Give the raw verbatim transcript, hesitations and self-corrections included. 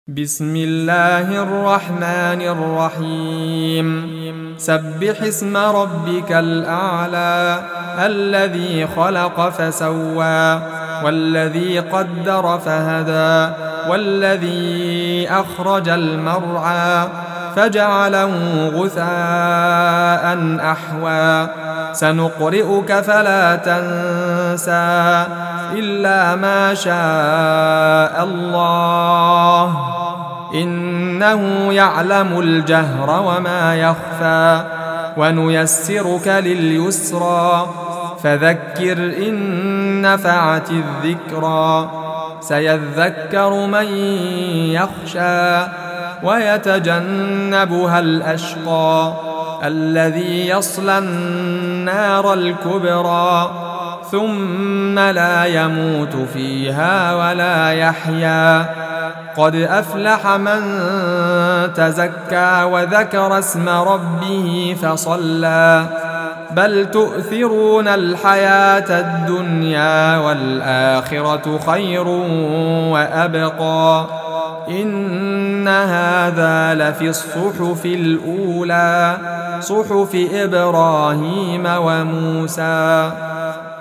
بسم الله الرحمن الرحيم سبح اسم ربك الأعلى الذي خلق فسوى والذي قدر فهدى والذي أخرج المرعى فجعله غثاء أحوى سنقرئك فلا تنسى إلا ما شاء الله إنه يعلم الجهر وما يخفى ونيسرك لليسرى فذكر إن نفعت الذكرى سيذكر من يخشى ويتجنبها الأشقى الذي يصلى النار الكبرى ثم لا يموت فيها ولا يحيا قد أفلح من تزكى وذكر اسم ربه فصلى بل تؤثرون الحياة الدنيا والآخرة خير وأبقى إن هذا لفي الصحف الأولى صحف إبراهيم وموسى.